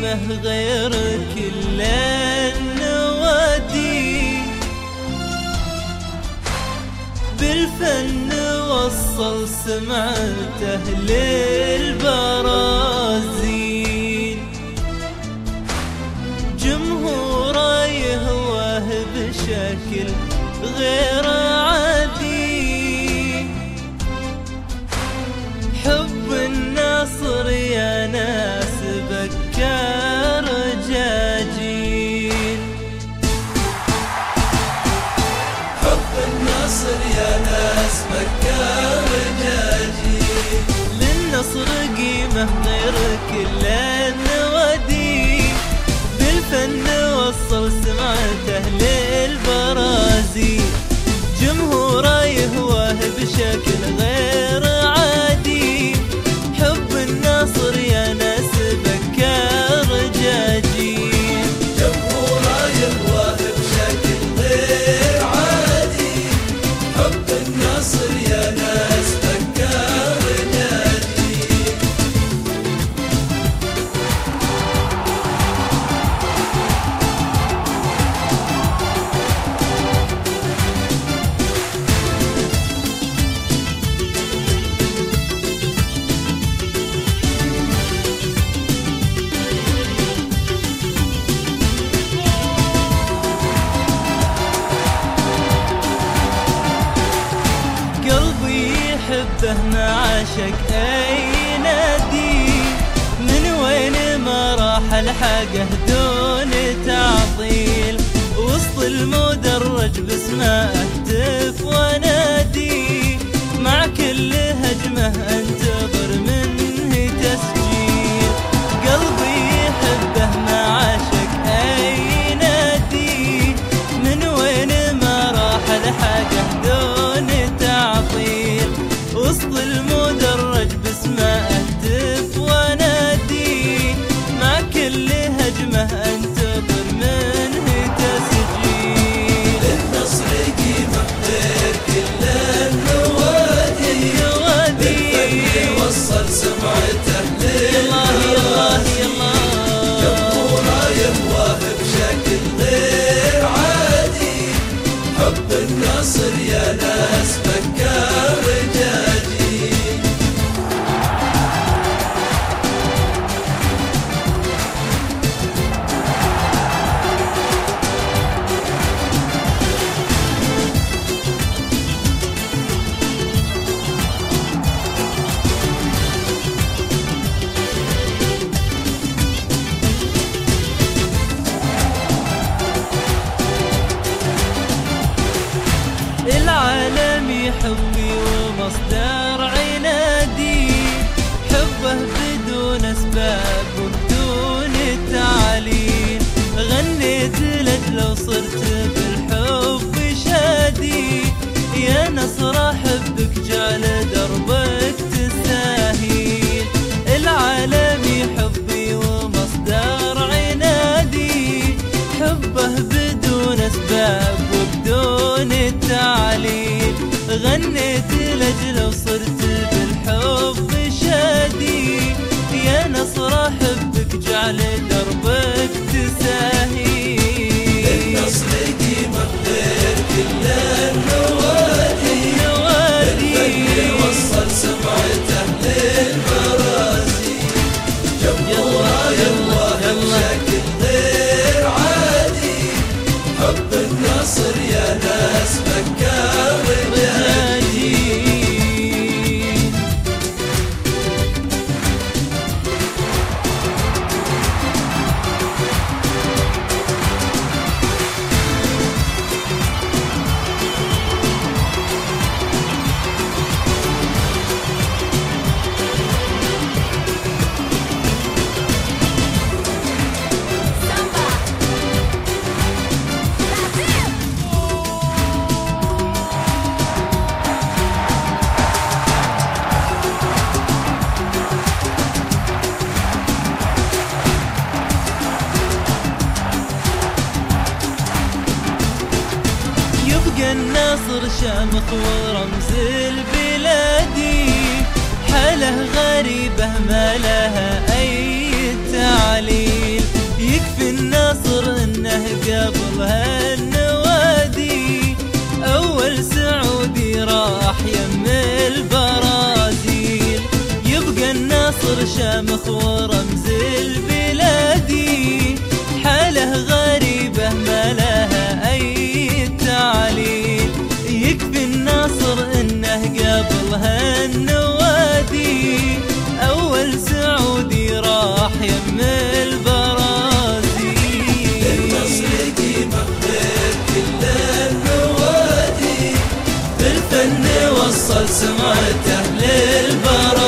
قيمة غير كل النوادي، بالفن وصل سمعته للبرازيل، جمهوره يهواه بشكل غير عادي، حب الناصر يا ناس بكر جاجيل، حب الناصر يا ناس بكر جاجيل، للنصر قيمة غير كل النوادي، بالفن وصل سمعته للبرازيل، جمهوره يهواه بشكل غير عادي، حب الناصر يا ناس بكر جاجيل، جمهوره يهواه بشكل غير عادي، حب الناصر يا ناس بكر جاجيل. يحبه ما عاشق أي نادي، من وين ما راح الحقه دون تعطيل، وسط المدرج باسمه اهتف ونادي، مع كل هجمه انتظر منه تسجيل، قلبي يحبه ما عاشق أي نادي، من وين ما راح الحقه دون تعطيل، وسط المدرج باسمه اهتف ونادي، مع كل هجمه انتظر منه تسجيل، للنصر قيمة غير كل النوادي، بالفن وصل سمعته للبرازيل، جمهوره يهواه بشكل غير عادي، حب النصر يا ناس بكر جاجيل. العالمي حبي ومصدر عنادي، حبه بدون اسباب وبدون تعليل، غنيت لك لو صرت بالحب شادي، يا نصر احبك جعل دربك تستاهيل، العالمي حبي ومصدر عنادي، حبه بدون اسباب وبدون تعليل، غنيت لاجل وصرت بالحب شادي، يا نصر احبك جعل دربك تساهيل، للنصر قيمة غير كل النوادي، بالفن وصل سمعته للبرازيل، جمهوره يهواه بشكل غير عادي، حب النصر يا ناس بكر جاجيل. الناصر شامخ ورمز البلادي، حاله غريبة ما لها أي تعليل، النصر انه قبل هالنوادي، اول سعودي راح يم البرازيل. يبقى النصر شامخ ورمز البلادي، حاله غريبة ما لها اي تعليل. يكفي النصر انه قبل هالنوادي، اول سعودي راح يم البرازيل. النصر قيمة غير كل النوادي، بالفن وصل سمعته للبرازيل.